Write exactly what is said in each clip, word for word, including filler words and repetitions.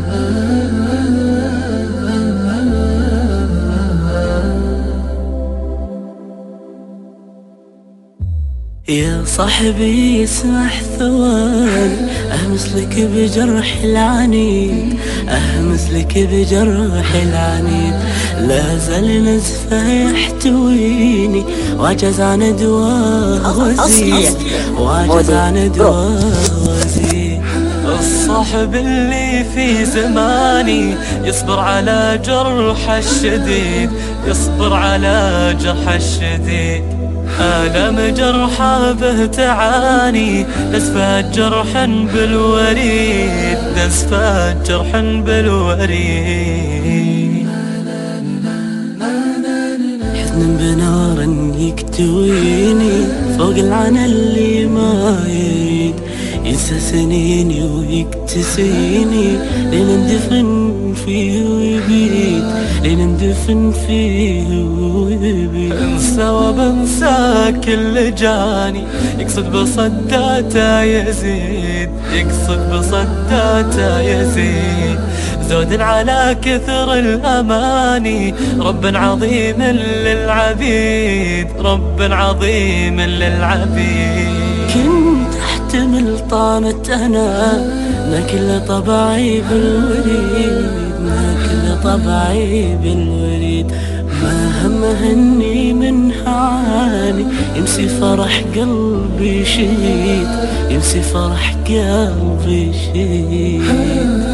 يا صاحبي اسمح ثواني أهمس لك بجرح العنيد، أهمس لك بجرح العنيد. لا زال نزفه يحتويني واجز عن دواه وزيد، واجز عن دواه وزيد. الصاحب اللي في زماني يصبر على جرح الشديد، يصبر على جرح الشديد. آلم جرحه به تعاني، نزفة جرح بالوريد، نزفة جرح بالوريد. حزن بنار يكتويني فوق العنا اللي ما يريد، ينسى سنيني ويكتسيني لنندفن فيه ويبيد، لنندفن فيه ويبيد. انسى وبنسى كل جاني، يقصد بصداته يزيد، يقصد بصداته يزيد. زود على كثر الأماني، رب عظيم للعبيد، رب عظيم للعبيد. كنت احتمل طعنة انا ما كل طبعي بالوريد، ما كل طبعي بالوريد. ما همهني من هعاني، يمسي فرح قلبي شهيد، يمسي فرح قلبي شهيد.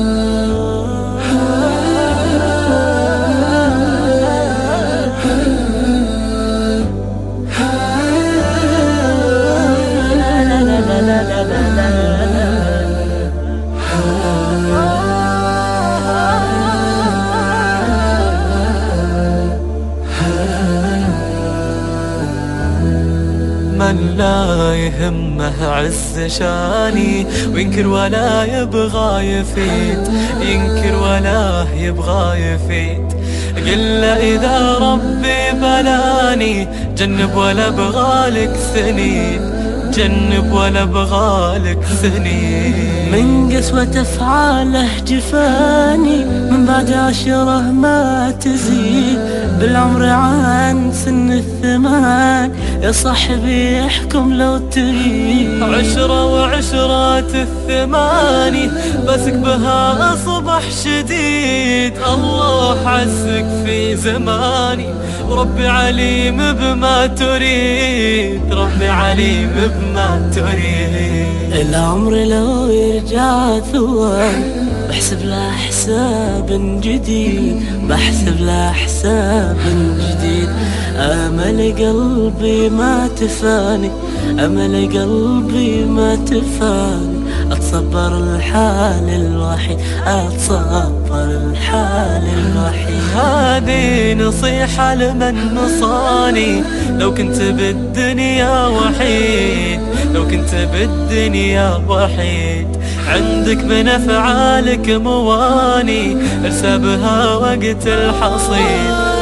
من لا يهمه عز شاني، وينكر ولا يبغى يفيد، ينكر ولا يبغى يفيد. قل إذا ربي بلاني، جنب ولا بغالك سنين، جنب ولا بغالك سنين. من قسوة أفعاله جفاني، من بعد عشرة ما تزيد، بالعمر عن سن الثمان. يا صاحبي احكم لو تريد، عشرة وعشرات الثماني بسك بها أصبح شديد. الله عزك في زماني، وربي عليم بما تريد، ربي عليم بما تريد. العمر لو يرجع ثواني، بحسب له حساب جديد، بحسب له حساب جديد. أمل قلبي ما تفاني، أمل قلبي ما تفاني. أتصبر الحال الوحيد، أتصبر الحال الوحيد. هذه نصيحة لمن نصاني، لو كنت بالدنيا وحيد، لو كنت بالدنيا وحيد. عندك من أفعالك مواني، ارسى بها وقت الحصيد.